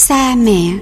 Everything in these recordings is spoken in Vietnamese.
Xa mẹ.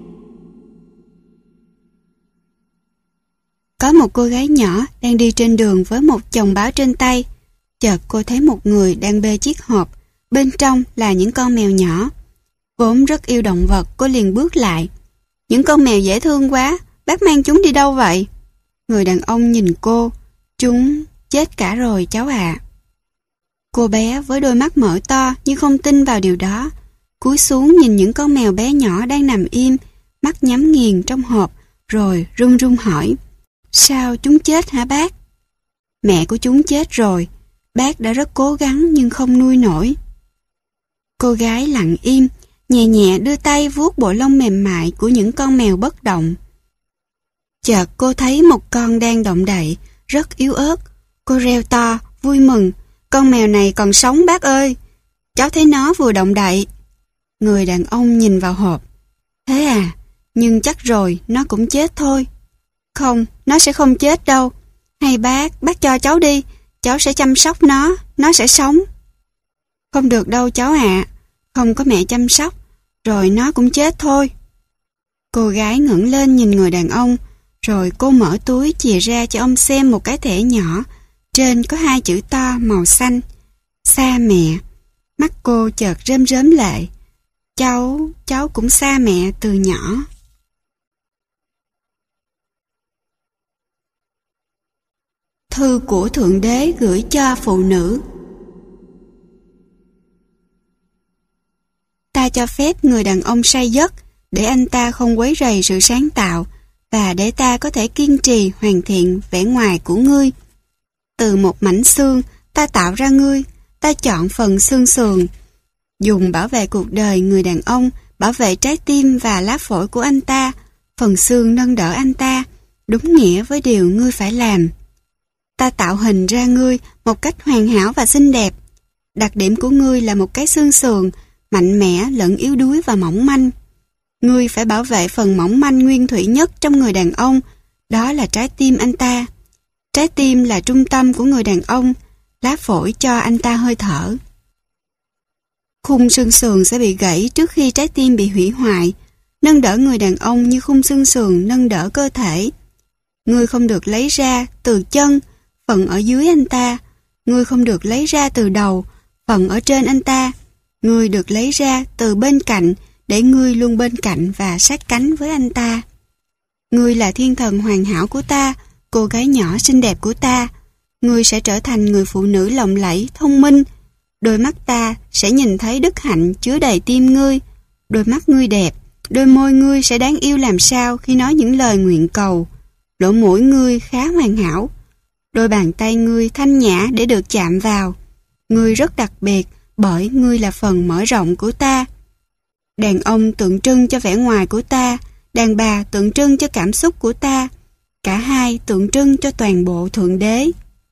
Có một cô gái nhỏ đang đi trên đường với một chồng báo trên tay. Chợt cô thấy một người đang bê chiếc hộp, bên trong là những con mèo nhỏ. Vốn rất yêu động vật, cô liền bước lại. Những con mèo dễ thương quá, bác mang chúng đi đâu vậy? Người đàn ông nhìn cô. Chúng chết cả rồi cháu ạ. Cô bé với đôi mắt mở to như không tin vào điều đó, cúi xuống nhìn những con mèo bé nhỏ đang nằm im, mắt nhắm nghiền trong hộp, rồi run run hỏi: Sao chúng chết hả bác? Mẹ của chúng chết rồi, bác đã rất cố gắng nhưng không nuôi nổi. Cô gái lặng im, nhẹ nhẹ đưa tay vuốt bộ lông mềm mại của những con mèo bất động. Chợt cô thấy một con đang động đậy, rất yếu ớt. Cô reo to, vui mừng: Con mèo này còn sống bác ơi! Cháu thấy nó vừa động đậy. Người đàn ông nhìn vào hộp. Thế à, nhưng chắc rồi nó cũng chết thôi. Không, nó sẽ không chết đâu. Hay bác cho cháu đi, cháu sẽ chăm sóc nó sẽ sống. Không được đâu cháu ạ, không có mẹ chăm sóc, rồi nó cũng chết thôi. Cô gái ngẩng lên nhìn người đàn ông, rồi cô mở túi chìa ra cho ông xem một cái thẻ nhỏ, trên có 2 chữ to màu xanh: Xa mẹ. Mắt cô chợt rơm rớm lệ. Cháu cũng xa mẹ từ nhỏ. Thư của Thượng Đế gửi cho phụ nữ. Ta cho phép người đàn ông say giấc để anh ta không quấy rầy sự sáng tạo và để ta có thể kiên trì hoàn thiện vẻ ngoài của ngươi. Từ một mảnh xương, ta tạo ra ngươi, ta chọn phần xương sườn, dùng bảo vệ cuộc đời người đàn ông, bảo vệ trái tim và lá phổi của anh ta. Phần xương nâng đỡ anh ta, đúng nghĩa với điều ngươi phải làm. Ta tạo hình ra ngươi một cách hoàn hảo và xinh đẹp. Đặc điểm của ngươi là một cái xương sườn, mạnh mẽ lẫn yếu đuối và mỏng manh. Ngươi phải bảo vệ phần mỏng manh nguyên thủy nhất trong người đàn ông, đó là trái tim anh ta. Trái tim là trung tâm của người đàn ông, lá phổi cho anh ta hơi thở. Khung xương sườn sẽ bị gãy trước khi trái tim bị hủy hoại, nâng đỡ người đàn ông như khung xương sườn nâng đỡ cơ thể. Ngươi không được lấy ra từ chân, phần ở dưới anh ta. Ngươi không được lấy ra từ đầu, phần ở trên anh ta. Ngươi được lấy ra từ bên cạnh, để ngươi luôn bên cạnh và sát cánh với anh ta. Ngươi là thiên thần hoàn hảo của ta, cô gái nhỏ xinh đẹp của ta. Ngươi sẽ trở thành người phụ nữ lộng lẫy, thông minh. Đôi mắt ta sẽ nhìn thấy đức hạnh chứa đầy tim ngươi. Đôi mắt ngươi đẹp, đôi môi ngươi sẽ đáng yêu làm sao khi nói những lời nguyện cầu. Lỗ mũi ngươi khá hoàn hảo. Đôi bàn tay ngươi thanh nhã để được chạm vào. Ngươi rất đặc biệt bởi ngươi là phần mở rộng của ta. Đàn ông tượng trưng cho vẻ ngoài của ta, đàn bà tượng trưng cho cảm xúc của ta. Cả hai tượng trưng cho toàn bộ Thượng Đế.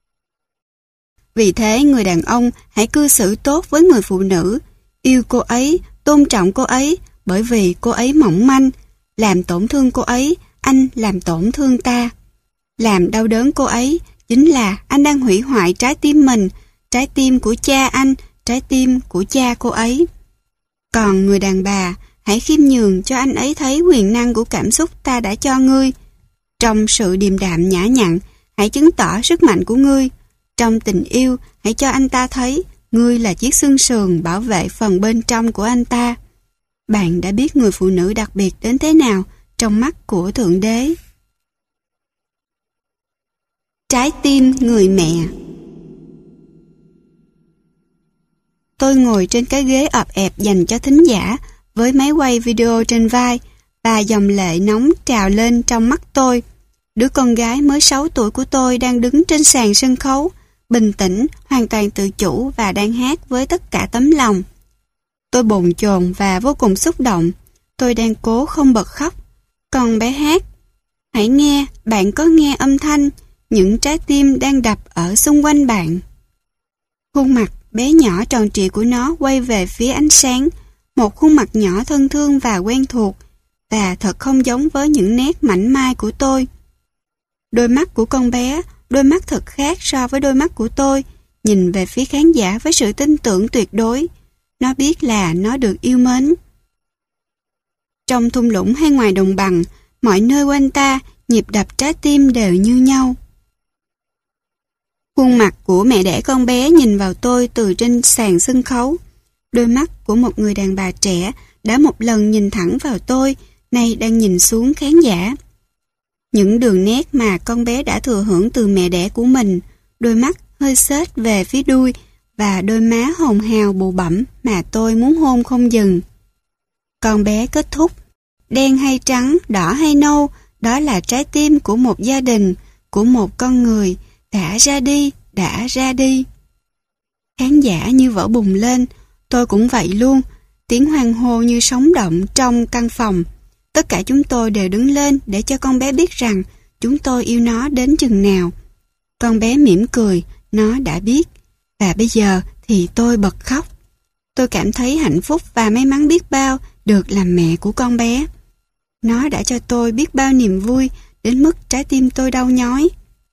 Vì thế người đàn ông hãy cư xử tốt với người phụ nữ, yêu cô ấy, tôn trọng cô ấy, bởi vì cô ấy mỏng manh. Làm tổn thương cô ấy, anh làm tổn thương ta. Làm đau đớn cô ấy, chính là anh đang hủy hoại trái tim mình, trái tim của cha anh, trái tim của cha cô ấy. Còn người đàn bà, hãy khiêm nhường cho anh ấy thấy quyền năng của cảm xúc ta đã cho ngươi. Trong sự điềm đạm nhã nhặn, hãy chứng tỏ sức mạnh của ngươi. Trong tình yêu, hãy cho anh ta thấy ngươi là chiếc xương sườn bảo vệ phần bên trong của anh ta. Bạn đã biết người phụ nữ đặc biệt đến thế nào trong mắt của Thượng Đế. Trái tim người mẹ. Tôi ngồi trên cái ghế ọp ẹp dành cho thính giả với máy quay video trên vai và dòng lệ nóng trào lên trong mắt tôi. Đứa con gái mới 6 tuổi của tôi đang đứng trên sàn sân khấu, bình tĩnh, hoàn toàn tự chủ và đang hát với tất cả tấm lòng. Tôi bồn chồn và vô cùng xúc động. Tôi đang cố không bật khóc. Còn bé hát: Hãy nghe, bạn có nghe âm thanh, những trái tim đang đập ở xung quanh bạn. Khuôn mặt bé nhỏ tròn trịa của nó quay về phía ánh sáng, một khuôn mặt nhỏ thân thương và quen thuộc, và thật không giống với những nét mảnh mai của tôi. Đôi mắt của con bé, đôi mắt thật khác so với đôi mắt của tôi, nhìn về phía khán giả với sự tin tưởng tuyệt đối. Nó biết là nó được yêu mến. Trong thung lũng hay ngoài đồng bằng, mọi nơi quanh ta, nhịp đập trái tim đều như nhau. Khuôn mặt của mẹ đẻ con bé nhìn vào tôi từ trên sàn sân khấu. Đôi mắt của một người đàn bà trẻ đã một lần nhìn thẳng vào tôi, nay đang nhìn xuống khán giả. Những đường nét mà con bé đã thừa hưởng từ mẹ đẻ của mình, đôi mắt hơi xếch về phía đuôi và đôi má hồng hào bụ bẫm mà tôi muốn hôn không dừng. Con bé kết thúc, đen hay trắng, đỏ hay nâu, đó là trái tim của một gia đình, của một con người, đã ra đi, đã ra đi. Khán giả như vỡ bùng lên, tôi cũng vậy luôn, tiếng hoan hô như sóng động trong căn phòng. Tất cả chúng tôi đều đứng lên để cho con bé biết rằng chúng tôi yêu nó đến chừng nào. Con bé mỉm cười, nó đã biết. Và bây giờ thì tôi bật khóc. Tôi cảm thấy hạnh phúc và may mắn biết bao được làm mẹ của con bé. Nó đã cho tôi biết bao niềm vui đến mức trái tim tôi đau nhói.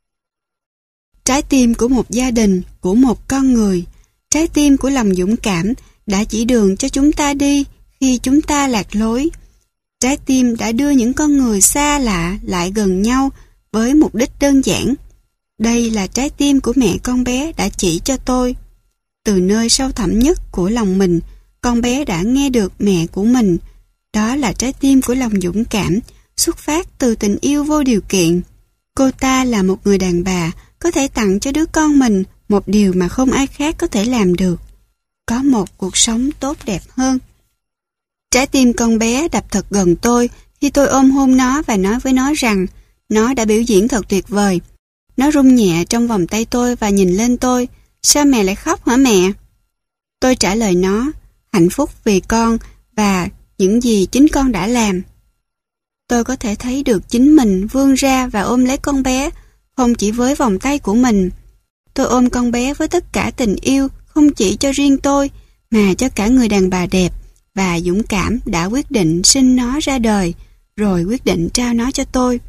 Trái tim của một gia đình, của một con người, trái tim của lòng dũng cảm đã chỉ đường cho chúng ta đi khi chúng ta lạc lối. Trái tim đã đưa những con người xa lạ lại gần nhau với mục đích đơn giản. Đây là trái tim của mẹ con bé đã chỉ cho tôi. Từ nơi sâu thẳm nhất của lòng mình, con bé đã nghe được mẹ của mình. Đó là trái tim của lòng dũng cảm, xuất phát từ tình yêu vô điều kiện. Cô ta là một người đàn bà, có thể tặng cho đứa con mình một điều mà không ai khác có thể làm được. Có một cuộc sống tốt đẹp hơn. Trái tim con bé đập thật gần tôi khi tôi ôm hôn nó và nói với nó rằng nó đã biểu diễn thật tuyệt vời. Nó rung nhẹ trong vòng tay tôi và nhìn lên tôi. Sao mẹ lại khóc hả mẹ? Tôi trả lời nó, hạnh phúc vì con và những gì chính con đã làm. Tôi có thể thấy được chính mình vươn ra và ôm lấy con bé, không chỉ với vòng tay của mình. Tôi ôm con bé với tất cả tình yêu, không chỉ cho riêng tôi, mà cho cả người đàn bà đẹp và dũng cảm đã quyết định sinh nó ra đời, rồi quyết định trao nó cho tôi.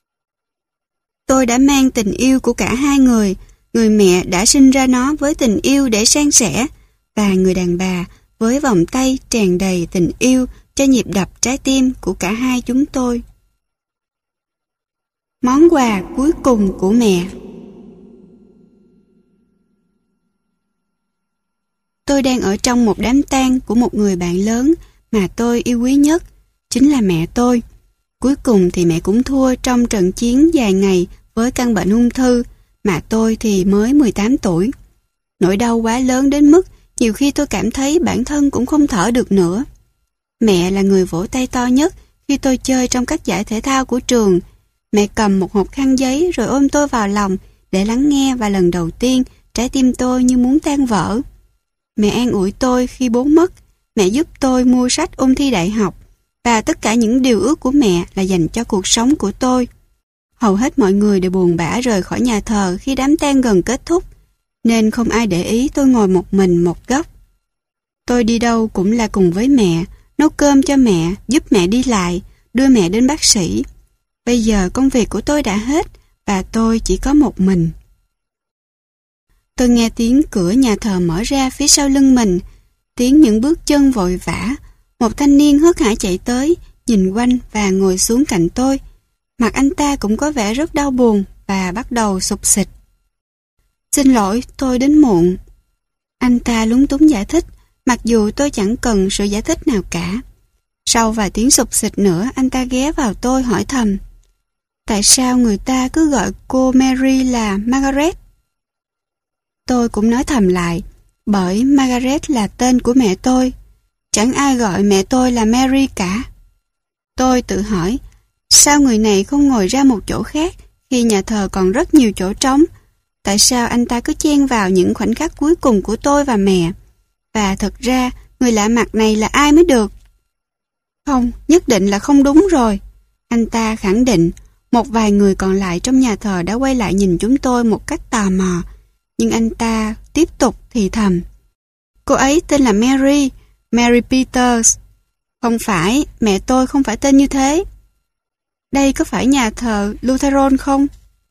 Tôi đã mang tình yêu của cả hai người mẹ đã sinh ra nó với tình yêu để san sẻ, và người đàn bà với vòng tay tràn đầy tình yêu cho nhịp đập trái tim của cả hai chúng tôi. Món quà cuối cùng của mẹ. Tôi đang ở trong một đám tang của một người bạn lớn mà tôi yêu quý nhất, chính là mẹ tôi. Cuối cùng thì mẹ cũng thua trong trận chiến dài ngày với căn bệnh ung thư, mà tôi thì mới 18 tuổi. Nỗi đau quá lớn đến mức nhiều khi tôi cảm thấy bản thân cũng không thở được nữa. Mẹ là người vỗ tay to nhất khi tôi chơi trong các giải thể thao của trường. Mẹ cầm một hộp khăn giấy rồi ôm tôi vào lòng để lắng nghe, và lần đầu tiên trái tim tôi như muốn tan vỡ. Mẹ an ủi tôi khi bố mất. Mẹ giúp tôi mua sách ôn thi đại học, và tất cả những điều ước của mẹ là dành cho cuộc sống của tôi. Hầu hết mọi người đều buồn bã rời khỏi nhà thờ khi đám tang gần kết thúc, nên không ai để ý tôi ngồi một mình một góc. Tôi đi đâu cũng là cùng với mẹ, nấu cơm cho mẹ, giúp mẹ đi lại, đưa mẹ đến bác sĩ. Bây giờ công việc của tôi đã hết, và tôi chỉ có một mình. Tôi nghe tiếng cửa nhà thờ mở ra phía sau lưng mình, tiếng những bước chân vội vã. Một thanh niên hớt hải chạy tới, nhìn quanh và ngồi xuống cạnh tôi. Mặt anh ta cũng có vẻ rất đau buồn và bắt đầu sụp sịt. Xin lỗi, tôi đến muộn. Anh ta lúng túng giải thích, mặc dù tôi chẳng cần sự giải thích nào cả. Sau vài tiếng sụp sịt nữa, anh ta ghé vào tôi hỏi thầm: tại sao người ta cứ gọi cô Mary là Margaret? Tôi cũng nói thầm lại, bởi Margaret là tên của mẹ tôi. Chẳng ai gọi mẹ tôi là Mary cả. Tôi tự hỏi, sao người này không ngồi ra một chỗ khác khi nhà thờ còn rất nhiều chỗ trống? Tại sao anh ta cứ chen vào những khoảnh khắc cuối cùng của tôi và mẹ? Và thật ra, người lạ mặt này là ai mới được? Không, nhất định là không đúng rồi. Anh ta khẳng định. Một vài người còn lại trong nhà thờ đã quay lại nhìn chúng tôi một cách tò mò. Nhưng anh ta tiếp tục thì thầm: cô ấy tên là Mary, Mary Peters. Không phải, mẹ tôi không phải tên như thế. Đây có phải nhà thờ Lutheran không?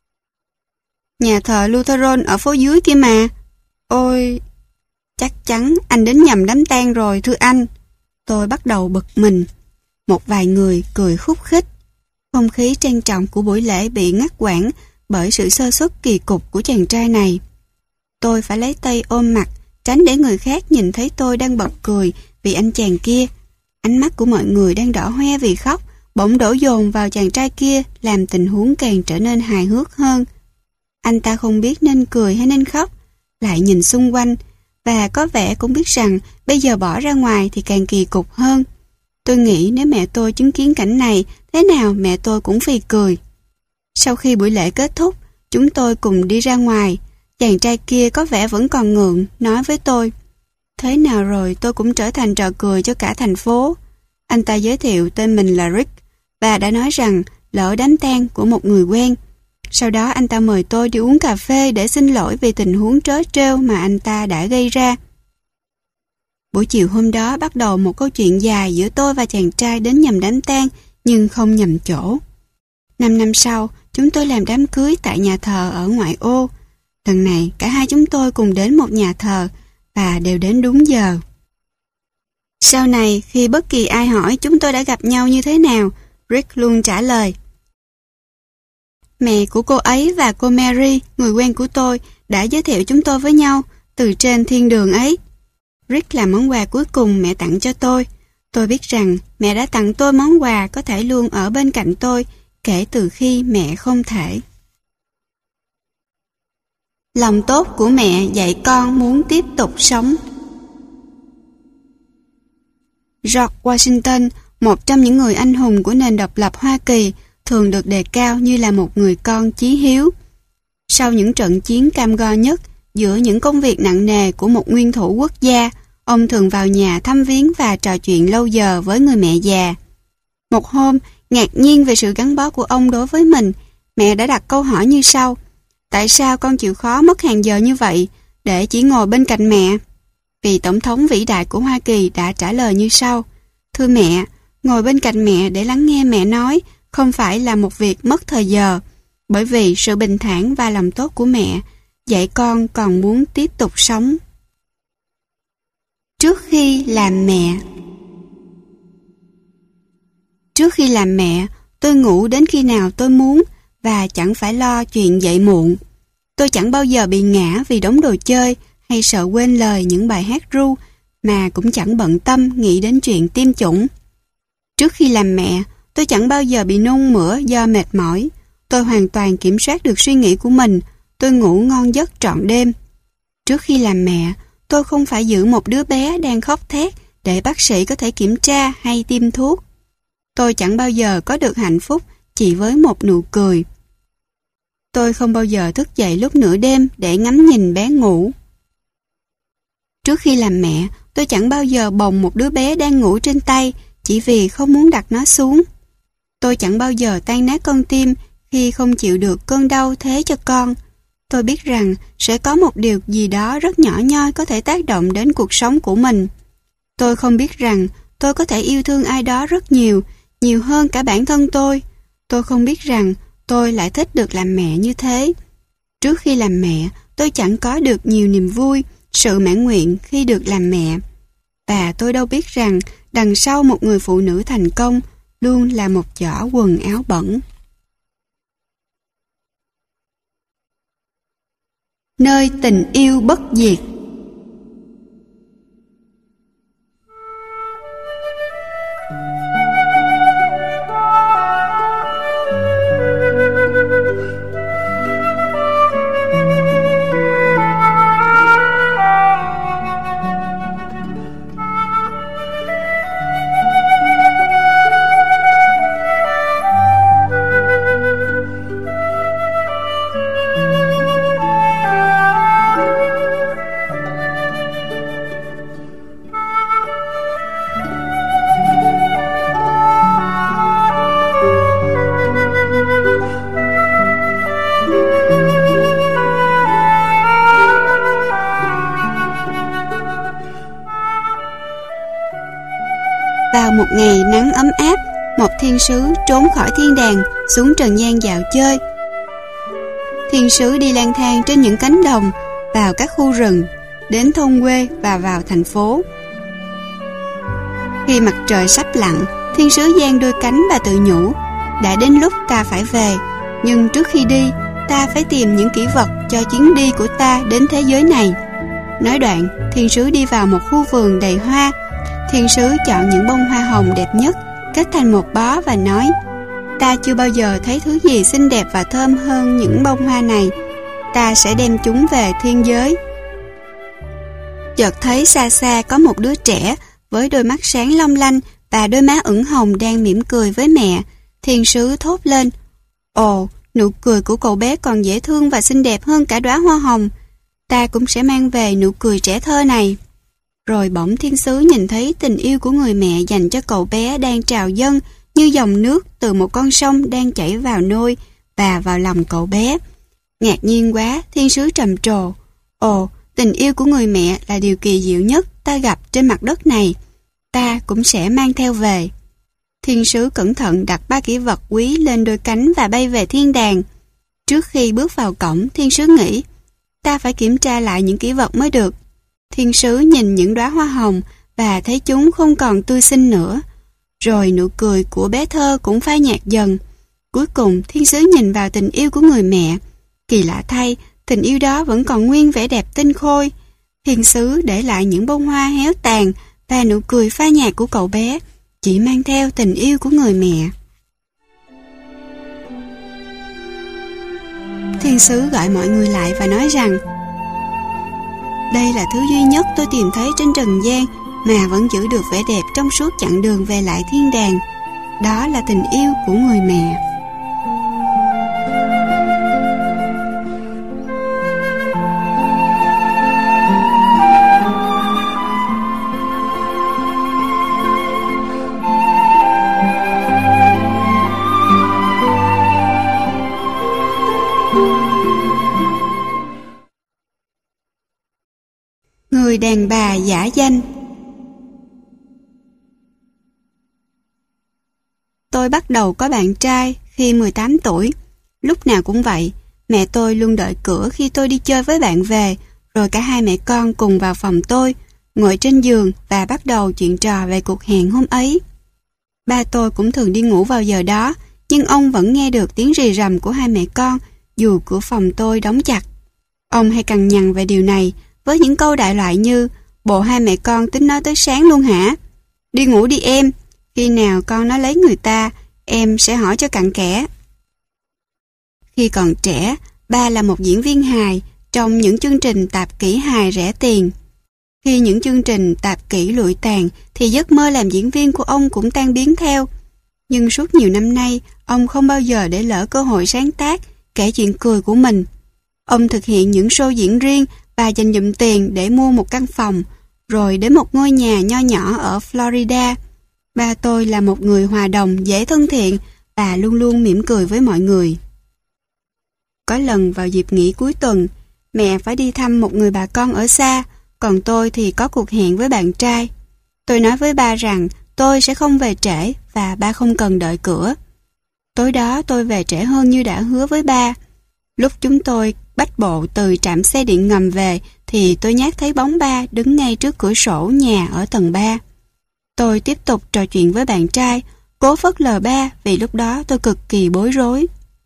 Nhà thờ Lutheran ở phố dưới kia mà. Ôi, chắc chắn anh đến nhầm đám tang rồi thưa anh. Tôi bắt đầu bực mình. Một vài người cười khúc khích. Không khí trang trọng của buổi lễ bị ngắt quãng bởi sự sơ suất kỳ cục của chàng trai này. Tôi phải lấy tay ôm mặt, tránh để người khác nhìn thấy tôi đang bật cười vì anh chàng kia. Ánh mắt của mọi người đang đỏ hoe vì khóc, bỗng đổ dồn vào chàng trai kia, làm tình huống càng trở nên hài hước hơn. Anh ta không biết nên cười hay nên khóc, lại nhìn xung quanh, và có vẻ cũng biết rằng bây giờ bỏ ra ngoài thì càng kỳ cục hơn. Tôi nghĩ nếu mẹ tôi chứng kiến cảnh này, thế nào mẹ tôi cũng phì cười. Sau khi buổi lễ kết thúc, chúng tôi cùng đi ra ngoài. Chàng trai kia có vẻ vẫn còn ngượng, nói với tôi: thế nào rồi tôi cũng trở thành trò cười cho cả thành phố. Anh ta giới thiệu tên mình là Rick và đã nói rằng lỡ đám tang của một người quen. Sau đó anh ta mời tôi đi uống cà phê để xin lỗi vì tình huống trớ trêu mà anh ta đã gây ra. Buổi chiều hôm đó bắt đầu một câu chuyện dài giữa tôi và chàng trai đến nhầm đám tang nhưng không nhầm chỗ. 5 năm sau, chúng tôi làm đám cưới tại nhà thờ ở ngoại ô. Lần này cả hai chúng tôi cùng đến một nhà thờ và đều đến đúng giờ. Sau này, khi bất kỳ ai hỏi chúng tôi đã gặp nhau như thế nào, Rick luôn trả lời: mẹ của cô ấy và cô Mary, người quen của tôi, đã giới thiệu chúng tôi với nhau từ trên thiên đường ấy. Rick là món quà cuối cùng mẹ tặng cho tôi. Tôi biết rằng mẹ đã tặng tôi món quà có thể luôn ở bên cạnh tôi kể từ khi mẹ không thể. Lòng tốt của mẹ dạy con muốn tiếp tục sống. George Washington, một trong những người anh hùng của nền độc lập Hoa Kỳ, thường được đề cao như là một người con chí hiếu. Sau những trận chiến cam go nhất, giữa những công việc nặng nề của một nguyên thủ quốc gia, ông thường vào nhà thăm viếng và trò chuyện lâu giờ với người mẹ già. Một hôm, ngạc nhiên về sự gắn bó của ông đối với mình, mẹ đã đặt câu hỏi như sau: tại sao con chịu khó mất hàng giờ như vậy để chỉ ngồi bên cạnh mẹ? Vị tổng thống vĩ đại của Hoa Kỳ đã trả lời như sau: thưa mẹ, ngồi bên cạnh mẹ để lắng nghe mẹ nói không phải là một việc mất thời giờ, bởi vì sự bình thản và lòng tốt của mẹ dạy con còn muốn tiếp tục sống. Trước khi làm mẹ. Trước khi làm mẹ, tôi ngủ đến khi nào tôi muốn và chẳng phải lo chuyện dậy muộn. Tôi chẳng bao giờ bị ngã vì đống đồ chơi hay sợ quên lời những bài hát ru, mà cũng chẳng bận tâm nghĩ đến chuyện tiêm chủng. Trước khi làm mẹ, tôi chẳng bao giờ bị nôn mửa do mệt mỏi. Tôi hoàn toàn kiểm soát được suy nghĩ của mình. Tôi ngủ ngon giấc trọn đêm. Trước khi làm mẹ, tôi không phải giữ một đứa bé đang khóc thét để bác sĩ có thể kiểm tra hay tiêm thuốc. Tôi chẳng bao giờ có được hạnh phúc chỉ với một nụ cười. Tôi không bao giờ thức dậy lúc nửa đêm để ngắm nhìn bé ngủ. Trước khi làm mẹ, tôi chẳng bao giờ bồng một đứa bé đang ngủ trên tay chỉ vì không muốn đặt nó xuống. Tôi chẳng bao giờ tan nát con tim khi không chịu được cơn đau thế cho con. Tôi biết rằng sẽ có một điều gì đó rất nhỏ nhoi có thể tác động đến cuộc sống của mình. Tôi không biết rằng tôi có thể yêu thương ai đó rất nhiều, nhiều hơn cả bản thân tôi. Tôi không biết rằng tôi lại thích được làm mẹ như thế. Trước khi làm mẹ, tôi chẳng có được nhiều niềm vui, sự mãn nguyện khi được làm mẹ. Và tôi đâu biết rằng đằng sau một người phụ nữ thành công luôn là một giỏ quần áo bẩn. Nơi tình yêu bất diệt. Vào một ngày nắng ấm áp, một thiên sứ trốn khỏi thiên đàng xuống trần gian dạo chơi. Thiên sứ đi lang thang trên những cánh đồng, vào các khu rừng, đến thôn quê và vào thành phố. Khi mặt trời sắp lặn, thiên sứ giang đôi cánh và tự nhủ, đã đến lúc ta phải về, nhưng trước khi đi, ta phải tìm những kỷ vật cho chuyến đi của ta đến thế giới này. Nói đoạn, thiên sứ đi vào một khu vườn đầy hoa. Thiên sứ chọn những bông hoa hồng đẹp nhất, kết thành một bó và nói, ta chưa bao giờ thấy thứ gì xinh đẹp và thơm hơn những bông hoa này. Ta sẽ đem chúng về thiên giới. Chợt thấy xa xa có một đứa trẻ với đôi mắt sáng long lanh và đôi má ửng hồng đang mỉm cười với mẹ. Thiên sứ thốt lên, ồ, nụ cười của cậu bé còn dễ thương và xinh đẹp hơn cả đóa hoa hồng. Ta cũng sẽ mang về nụ cười trẻ thơ này. Rồi bỗng thiên sứ nhìn thấy tình yêu của người mẹ dành cho cậu bé đang trào dâng như dòng nước từ một con sông đang chảy vào nôi và vào lòng cậu bé. Ngạc nhiên quá, thiên sứ trầm trồ, ồ, tình yêu của người mẹ là điều kỳ diệu nhất ta gặp trên mặt đất này. Ta cũng sẽ mang theo về. Thiên sứ cẩn thận đặt 3 kỷ vật quý lên đôi cánh và bay về thiên đàng. Trước khi bước vào cổng, thiên sứ nghĩ, ta phải kiểm tra lại những kỷ vật mới được. Thiên sứ nhìn những đóa hoa hồng và thấy chúng không còn tươi xinh nữa. Rồi nụ cười của bé thơ cũng phai nhạt dần. Cuối cùng, thiên sứ nhìn vào tình yêu của người mẹ. Kỳ lạ thay, tình yêu đó vẫn còn nguyên vẻ đẹp tinh khôi. Thiên sứ để lại những bông hoa héo tàn và nụ cười phai nhạt của cậu bé, chỉ mang theo tình yêu của người mẹ. Thiên sứ gọi mọi người lại và nói rằng, đây là thứ duy nhất tôi tìm thấy trên trần gian mà vẫn giữ được vẻ đẹp trong suốt chặng đường về lại thiên đàng. Đó là tình yêu của người mẹ. Người đàn bà giả danh. Tôi bắt đầu có bạn trai khi 18 tuổi. Lúc nào cũng vậy, mẹ tôi luôn đợi cửa khi tôi đi chơi với bạn về, rồi cả hai mẹ con cùng vào phòng tôi, ngồi trên giường và bắt đầu chuyện trò về cuộc hẹn hôm ấy. Ba tôi cũng thường đi ngủ vào giờ đó, nhưng ông vẫn nghe được tiếng rì rầm của hai mẹ con dù cửa phòng tôi đóng chặt. Ông hay cằn nhằn về điều này với những câu đại loại như, bộ hai mẹ con tính nói tới sáng luôn hả? Đi ngủ đi em, khi nào con nó lấy người ta, em sẽ hỏi cho cặn kẽ. Khi còn trẻ, ba là một diễn viên hài trong những chương trình tạp kỹ hài rẻ tiền. Khi những chương trình tạp kỹ lụi tàn thì giấc mơ làm diễn viên của ông cũng tan biến theo. Nhưng suốt nhiều năm nay, ông không bao giờ để lỡ cơ hội sáng tác, kể chuyện cười của mình. Ông thực hiện những show diễn riêng và dành dụm tiền để mua một căn phòng, rồi đến một ngôi nhà nho nhỏ ở Florida. Ba tôi là một người hòa đồng, dễ thân thiện và luôn luôn mỉm cười với mọi người. Có lần vào dịp nghỉ cuối tuần, mẹ phải đi thăm một người bà con ở xa, còn tôi thì có cuộc hẹn với bạn trai. Tôi nói với ba rằng tôi sẽ không về trễ và ba không cần đợi cửa. Tối đó tôi về trễ hơn như đã hứa với ba. Lúc chúng tôi bách bộ từ trạm xe điện ngầm về thì tôi nhát thấy bóng ba đứng ngay trước cửa sổ nhà ở tầng 3. Tôi tiếp tục trò chuyện với bạn trai, cố phớt lờ ba vì lúc đó tôi cực kỳ bối rối.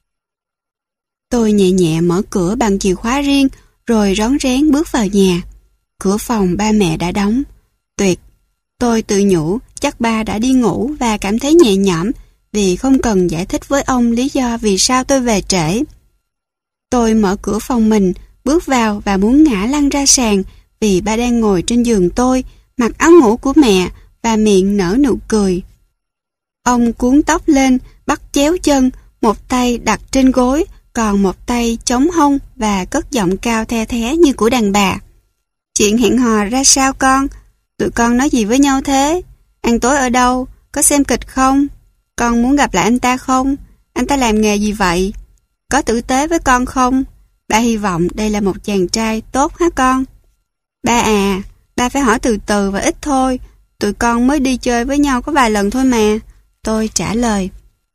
Tôi nhẹ nhẹ mở cửa bằng chìa khóa riêng rồi rón rén bước vào nhà. Cửa phòng ba mẹ đã đóng. Tuyệt! Tôi tự nhủ chắc ba đã đi ngủ và cảm thấy nhẹ nhõm vì không cần giải thích với ông lý do vì sao tôi về trễ. Tôi mở cửa phòng mình, bước vào và muốn ngã lăn ra sàn vì ba đang ngồi trên giường tôi, mặc áo ngủ của mẹ và miệng nở nụ cười. Ông cuốn tóc lên, bắt chéo chân, một tay đặt trên gối, còn một tay chống hông và cất giọng cao the thé như của đàn bà. Chuyện hẹn hò ra sao con? Tụi con nói gì với nhau thế? Ăn tối ở đâu? Có xem kịch không? Con muốn gặp lại anh ta không? Anh ta làm nghề gì vậy? Có tử tế với con không? Ba hy vọng đây là một chàng trai tốt hả con? Ba à, ba phải hỏi từ từ và ít thôi. Tụi con mới đi chơi với nhau có vài lần thôi mà. Tôi trả lời.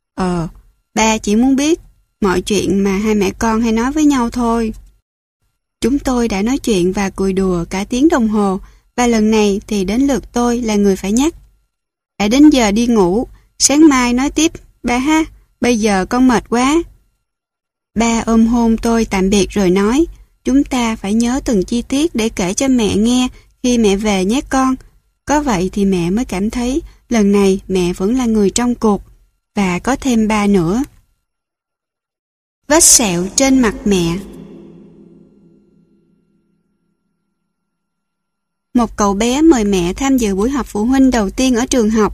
Ba chỉ muốn biết mọi chuyện mà hai mẹ con hay nói với nhau thôi. Chúng tôi đã nói chuyện và cười đùa cả tiếng đồng hồ, và lần này thì đến lượt tôi là người phải nhắc. đã đến giờ đi ngủ, sáng mai nói tiếp, ba ha, bây giờ con mệt quá. Ba ôm hôn tôi tạm biệt rồi nói, chúng ta phải nhớ từng chi tiết để kể cho mẹ nghe khi mẹ về nhé con. Có vậy thì mẹ mới cảm thấy lần này mẹ vẫn là người trong cuộc, và có thêm ba nữa. Vết sẹo trên mặt mẹ. Một cậu bé mời mẹ tham dự buổi họp phụ huynh đầu tiên ở trường học.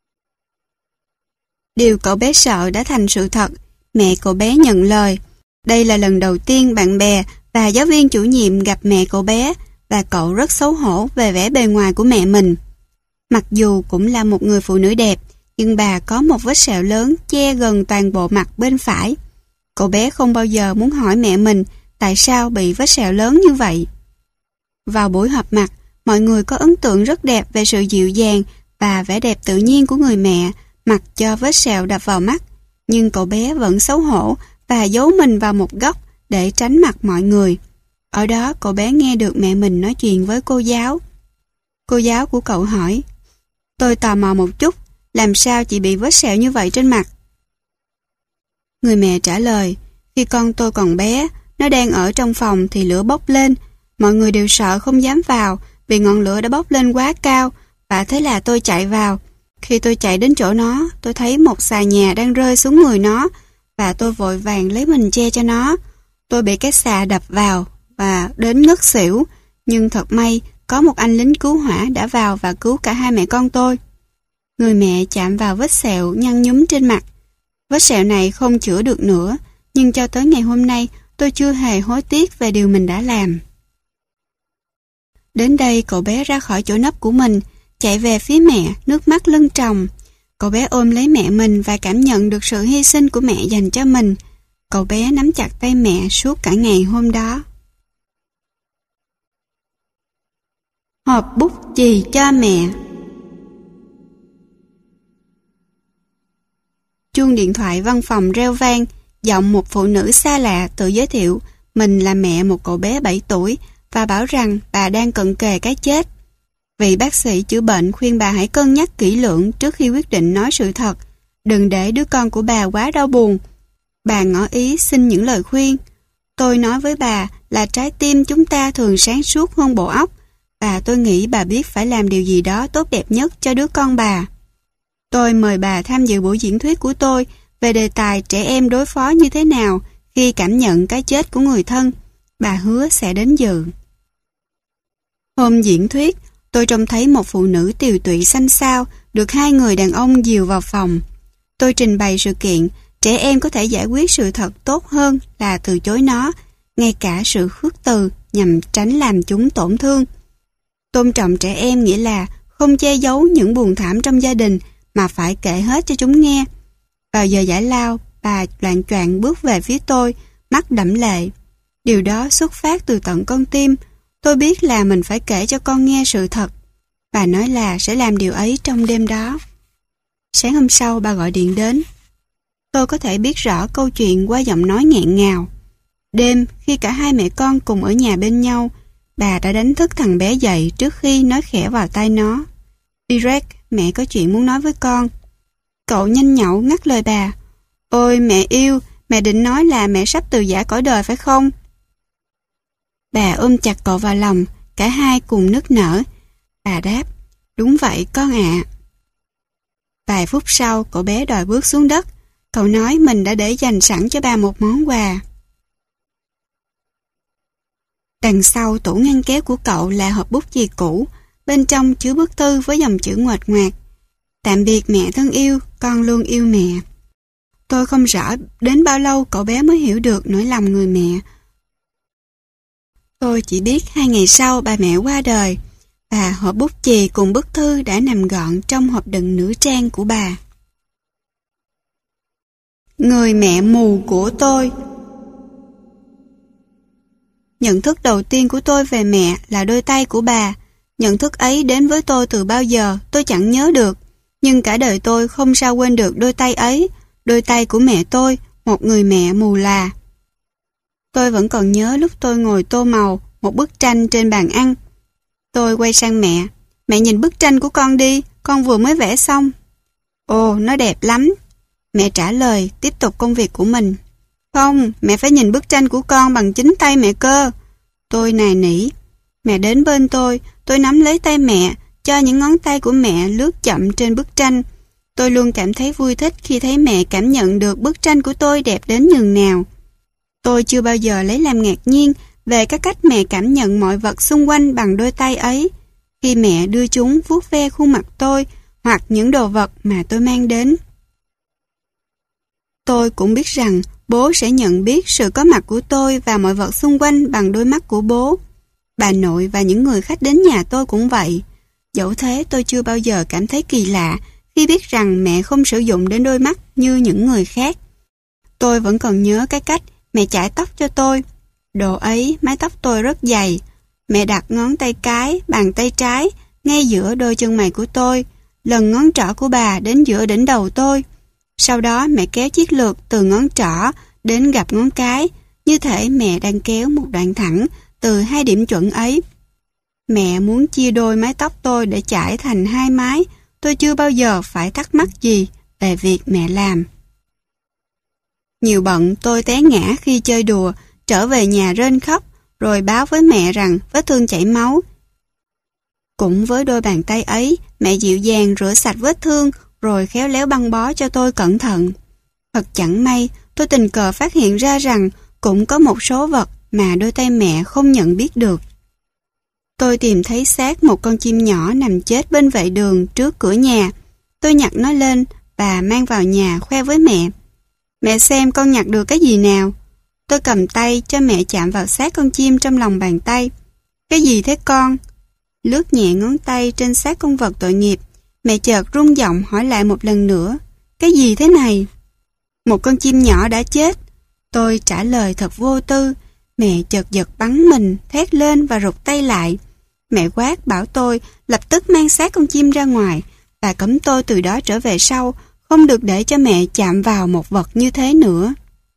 Điều cậu bé sợ đã thành sự thật. Mẹ cậu bé nhận lời. Đây là lần đầu tiên bạn bè và giáo viên chủ nhiệm gặp mẹ cậu bé, và cậu rất xấu hổ về vẻ bề ngoài của mẹ mình. Mặc dù cũng là một người phụ nữ đẹp, nhưng bà có một vết sẹo lớn che gần toàn bộ mặt bên phải. Cậu bé không bao giờ muốn hỏi mẹ mình tại sao bị vết sẹo lớn như vậy. Vào buổi họp mặt, mọi người có ấn tượng rất đẹp về sự dịu dàng và vẻ đẹp tự nhiên của người mẹ, mặc cho vết sẹo đập vào mắt. Nhưng cậu bé vẫn xấu hổ và giấu mình vào một góc để tránh mặt mọi người. Ở đó cậu bé nghe được mẹ mình nói chuyện với cô giáo. Cô giáo của cậu hỏi, tôi tò mò một chút, làm sao chị bị vết sẹo như vậy trên mặt? Người mẹ trả lời, khi con tôi còn bé, nó đang ở trong phòng thì lửa bốc lên. Mọi người đều sợ không dám vào vì ngọn lửa đã bốc lên quá cao, và thế là tôi chạy vào. Khi tôi chạy đến chỗ nó, tôi thấy một xà nhà đang rơi xuống người nó, và tôi vội vàng lấy mình che cho nó. Tôi bị cái xà đập vào và đến ngất xỉu, nhưng thật may có một anh lính cứu hỏa đã vào và cứu cả hai mẹ con tôi. Người mẹ chạm vào vết sẹo nhăn nhúm trên mặt. Vết sẹo này không chữa được nữa, nhưng cho tới ngày hôm nay tôi chưa hề hối tiếc về điều mình đã làm. Đến đây cậu bé ra khỏi chỗ nấp của mình, chạy về phía mẹ, nước mắt lưng tròng. Cậu bé ôm lấy mẹ mình và cảm nhận được sự hy sinh của mẹ dành cho mình. Cậu bé nắm chặt tay mẹ suốt cả ngày hôm đó. Hộp bút chì cho mẹ. Chuông điện thoại văn phòng reo vang, giọng một phụ nữ xa lạ tự giới thiệu mình là mẹ một cậu bé 7 tuổi và bảo rằng bà đang cận kề cái chết. Vị bác sĩ chữa bệnh khuyên bà hãy cân nhắc kỹ lưỡng trước khi quyết định nói sự thật, đừng để đứa con của bà quá đau buồn. Bà ngỏ ý xin những lời khuyên. Tôi nói với bà là trái tim chúng ta thường sáng suốt hơn bộ óc, và tôi nghĩ bà biết phải làm điều gì đó tốt đẹp nhất cho đứa con bà. Tôi mời bà tham dự buổi diễn thuyết của tôi về đề tài trẻ em đối phó như thế nào khi cảm nhận cái chết của người thân. Bà hứa sẽ đến dự. Hôm diễn thuyết, tôi trông thấy một phụ nữ tiều tụy xanh xao được hai người đàn ông dìu vào phòng. Tôi trình bày sự kiện trẻ em có thể giải quyết sự thật tốt hơn là từ chối nó, ngay cả sự khước từ nhằm tránh làm chúng tổn thương. Tôn trọng trẻ em nghĩa là không che giấu những buồn thảm trong gia đình mà phải kể hết cho chúng nghe. Vào giờ giải lao, bà loạng choạng bước về phía tôi, mắt đẫm lệ. Điều đó xuất phát từ tận con tim. Tôi biết là mình phải kể cho con nghe sự thật. Bà nói là sẽ làm điều ấy trong đêm đó. Sáng hôm sau bà gọi điện đến. Tôi có thể biết rõ câu chuyện qua giọng nói nghẹn ngào. Đêm, khi cả hai mẹ con cùng ở nhà bên nhau, bà đã đánh thức thằng bé dậy trước khi nói khẽ vào tai nó. Direct, mẹ có chuyện muốn nói với con. Cậu nhanh nhậu ngắt lời bà. Ôi mẹ yêu, mẹ định nói là mẹ sắp từ giã cõi đời phải không? Bà ôm chặt cậu vào lòng, cả hai cùng nức nở. Bà đáp, đúng vậy con ạ. Vài phút sau, cậu bé đòi bước xuống đất. Cậu nói mình đã để dành sẵn cho bà một món quà. Đằng sau tủ ngăn kéo của cậu là hộp bút chì cũ, bên trong chứa bức thư với dòng chữ nguệch ngoạc. Tạm biệt mẹ thân yêu, con luôn yêu mẹ. Tôi không rõ đến bao lâu cậu bé mới hiểu được nỗi lòng người mẹ. Tôi chỉ biết 2 ngày sau bà mẹ qua đời, và hộp bút chì cùng bức thư đã nằm gọn trong hộp đựng nữ trang của bà. Người mẹ mù của tôi. Nhận thức đầu tiên của tôi về mẹ là đôi tay của bà. Nhận thức ấy đến với tôi từ bao giờ tôi chẳng nhớ được, nhưng cả đời tôi không sao quên được đôi tay ấy, đôi tay của mẹ tôi, một người mẹ mù là. Tôi vẫn còn nhớ lúc tôi ngồi tô màu một bức tranh trên bàn ăn. Tôi quay sang mẹ. Mẹ nhìn bức tranh của con đi, con vừa mới vẽ xong. Ồ, nó đẹp lắm. Mẹ trả lời, tiếp tục công việc của mình. Không, mẹ phải nhìn bức tranh của con bằng chính tay mẹ cơ. Tôi nài nỉ. Mẹ đến bên tôi nắm lấy tay mẹ, cho những ngón tay của mẹ lướt chậm trên bức tranh. Tôi luôn cảm thấy vui thích khi thấy mẹ cảm nhận được bức tranh của tôi đẹp đến nhường nào. Tôi chưa bao giờ lấy làm ngạc nhiên về các cách mẹ cảm nhận mọi vật xung quanh bằng đôi tay ấy. Khi mẹ đưa chúng vuốt ve khuôn mặt tôi hoặc những đồ vật mà tôi mang đến. Tôi cũng biết rằng bố sẽ nhận biết sự có mặt của tôi và mọi vật xung quanh bằng đôi mắt của bố. Bà nội và những người khách đến nhà tôi cũng vậy. Dẫu thế tôi chưa bao giờ cảm thấy kỳ lạ khi biết rằng mẹ không sử dụng đến đôi mắt như những người khác. Tôi vẫn còn nhớ cái cách mẹ chải tóc cho tôi. Độ ấy mái tóc tôi rất dày. Mẹ đặt ngón tay cái, bàn tay trái ngay giữa đôi chân mày của tôi, lần ngón trỏ của bà đến giữa đỉnh đầu tôi. Sau đó mẹ kéo chiếc lược từ ngón trỏ đến gặp ngón cái, như thể mẹ đang kéo một đoạn thẳng từ hai điểm chuẩn ấy. Mẹ muốn chia đôi mái tóc tôi để chải thành hai mái. Tôi chưa bao giờ phải thắc mắc gì về việc mẹ làm. Nhiều bận tôi té ngã khi chơi đùa, trở về nhà rên khóc, rồi báo với mẹ rằng vết thương chảy máu. Cũng với đôi bàn tay ấy, mẹ dịu dàng rửa sạch vết thương, rồi khéo léo băng bó cho tôi cẩn thận. Thật chẳng may, tôi tình cờ phát hiện ra rằng cũng có một số vật mà đôi tay mẹ không nhận biết được. Tôi tìm thấy xác một con chim nhỏ nằm chết bên vệ đường trước cửa nhà. Tôi nhặt nó lên và mang vào nhà khoe với mẹ. Mẹ xem con nhặt được cái gì nào. Tôi cầm tay cho mẹ chạm vào xác con chim trong lòng bàn tay. Cái gì thế con? Lướt nhẹ ngón tay trên xác con vật tội nghiệp. Mẹ chợt rung giọng hỏi lại một lần nữa. Cái gì thế này? Một con chim nhỏ đã chết. Tôi trả lời thật vô tư. Mẹ chợt giật bắn mình, thét lên và rụt tay lại. Mẹ quát bảo tôi lập tức mang xác con chim ra ngoài và cấm tôi từ đó trở về sau, không được để cho mẹ chạm vào một vật như thế nữa.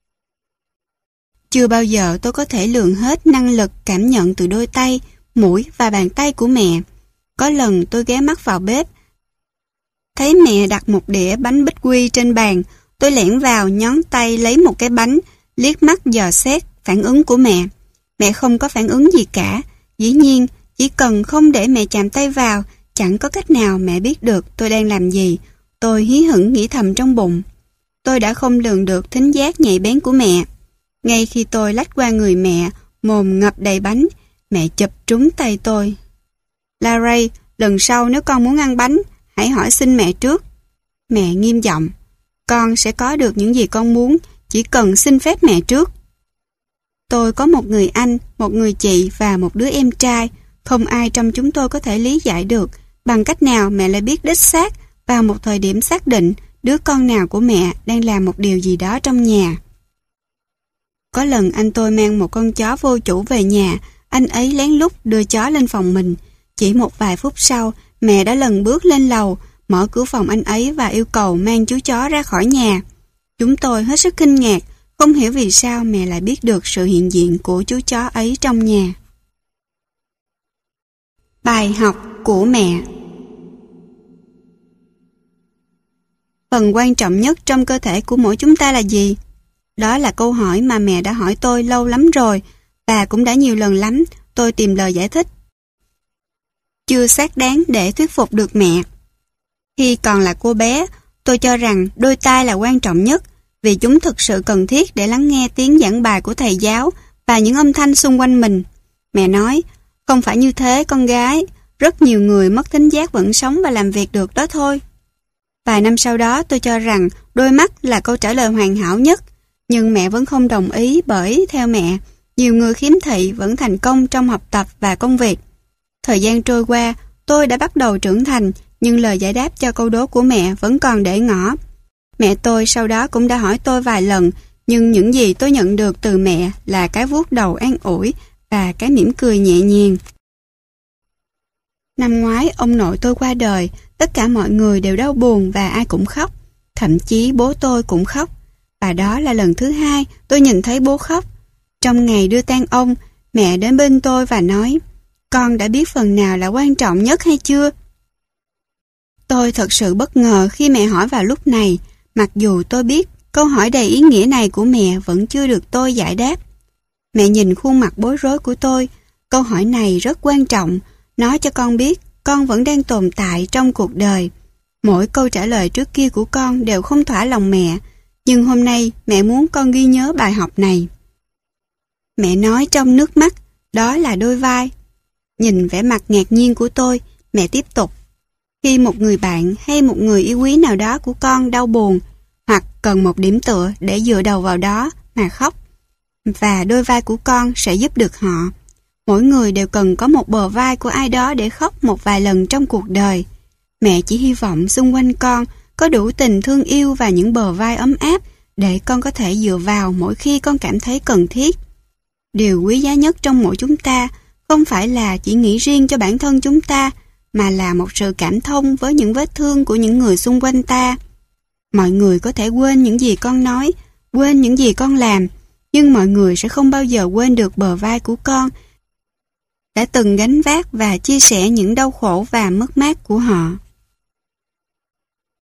Chưa bao giờ tôi có thể lường hết năng lực cảm nhận từ đôi tay, mũi và bàn tay của mẹ. Có lần tôi ghé mắt vào bếp, thấy mẹ đặt một đĩa bánh bích quy trên bàn. Tôi lẻn vào nhón tay lấy một cái bánh, liếc mắt dò xét phản ứng của mẹ. Mẹ không có phản ứng gì cả. Dĩ nhiên, chỉ cần không để mẹ chạm tay vào, chẳng có cách nào mẹ biết được tôi đang làm gì. Tôi hí hửng nghĩ thầm trong bụng. Tôi đã không lường được thính giác nhạy bén của mẹ. Ngay khi tôi lách qua người mẹ, mồm ngập đầy bánh, mẹ chụp trúng tay tôi. Larry, lần sau nếu con muốn ăn bánh, hãy hỏi xin mẹ trước. Mẹ nghiêm giọng. Con sẽ có được những gì con muốn, chỉ cần xin phép mẹ trước. Tôi có một người anh, một người chị và một đứa em trai. Không ai trong chúng tôi có thể lý giải được bằng cách nào mẹ lại biết đích xác vào một thời điểm xác định đứa con nào của mẹ đang làm một điều gì đó trong nhà. Có lần anh tôi mang một con chó vô chủ về nhà, anh ấy lén lút đưa chó lên phòng mình. Chỉ một vài phút sau, mẹ đã lần bước lên lầu, mở cửa phòng anh ấy và yêu cầu mang chú chó ra khỏi nhà. Chúng tôi hết sức kinh ngạc, không hiểu vì sao mẹ lại biết được sự hiện diện của chú chó ấy trong nhà. Bài học của mẹ. Phần quan trọng nhất trong cơ thể của mỗi chúng ta là gì? Đó là câu hỏi mà mẹ đã hỏi tôi lâu lắm rồi, và cũng đã nhiều lần lắm tôi tìm lời giải thích. Chưa xác đáng để thuyết phục được mẹ. Khi còn là cô bé, tôi cho rằng đôi tai là quan trọng nhất, vì chúng thực sự cần thiết để lắng nghe tiếng giảng bài của thầy giáo và những âm thanh xung quanh mình. Mẹ nói, không phải như thế con gái, rất nhiều người mất thính giác vẫn sống và làm việc được đó thôi. Vài năm sau đó tôi cho rằng đôi mắt là câu trả lời hoàn hảo nhất, nhưng mẹ vẫn không đồng ý bởi theo mẹ, nhiều người khiếm thị vẫn thành công trong học tập và công việc. Thời gian trôi qua, tôi đã bắt đầu trưởng thành, nhưng lời giải đáp cho câu đố của mẹ vẫn còn để ngỏ. Mẹ tôi sau đó cũng đã hỏi tôi vài lần, nhưng những gì tôi nhận được từ mẹ là cái vuốt đầu an ủi và cái mỉm cười nhẹ nhàng. Năm ngoái ông nội tôi qua đời, tất cả mọi người đều đau buồn và ai cũng khóc. Thậm chí bố tôi cũng khóc. Và đó là lần thứ hai tôi nhìn thấy bố khóc. Trong ngày đưa tang ông, mẹ đến bên tôi và nói, con đã biết phần nào là quan trọng nhất hay chưa? Tôi thật sự bất ngờ khi mẹ hỏi vào lúc này, mặc dù tôi biết câu hỏi đầy ý nghĩa này của mẹ vẫn chưa được tôi giải đáp. Mẹ nhìn khuôn mặt bối rối của tôi, câu hỏi này rất quan trọng, nói cho con biết con vẫn đang tồn tại trong cuộc đời. Mỗi câu trả lời trước kia của con đều không thỏa lòng mẹ, nhưng hôm nay mẹ muốn con ghi nhớ bài học này. Mẹ nói trong nước mắt, đó là đôi vai. Nhìn vẻ mặt ngạc nhiên của tôi, mẹ tiếp tục. Khi một người bạn hay một người yêu quý nào đó của con đau buồn, hoặc cần một điểm tựa để dựa đầu vào đó mà khóc, và đôi vai của con sẽ giúp được họ. Mỗi người đều cần có một bờ vai của ai đó để khóc một vài lần trong cuộc đời. Mẹ chỉ hy vọng xung quanh con có đủ tình thương yêu và những bờ vai ấm áp để con có thể dựa vào mỗi khi con cảm thấy cần thiết. Điều quý giá nhất trong mỗi chúng ta không phải là chỉ nghĩ riêng cho bản thân chúng ta, mà là một sự cảm thông với những vết thương của những người xung quanh ta. Mọi người có thể quên những gì con nói, quên những gì con làm, nhưng mọi người sẽ không bao giờ quên được bờ vai của con đã từng gánh vác và chia sẻ những đau khổ và mất mát của họ.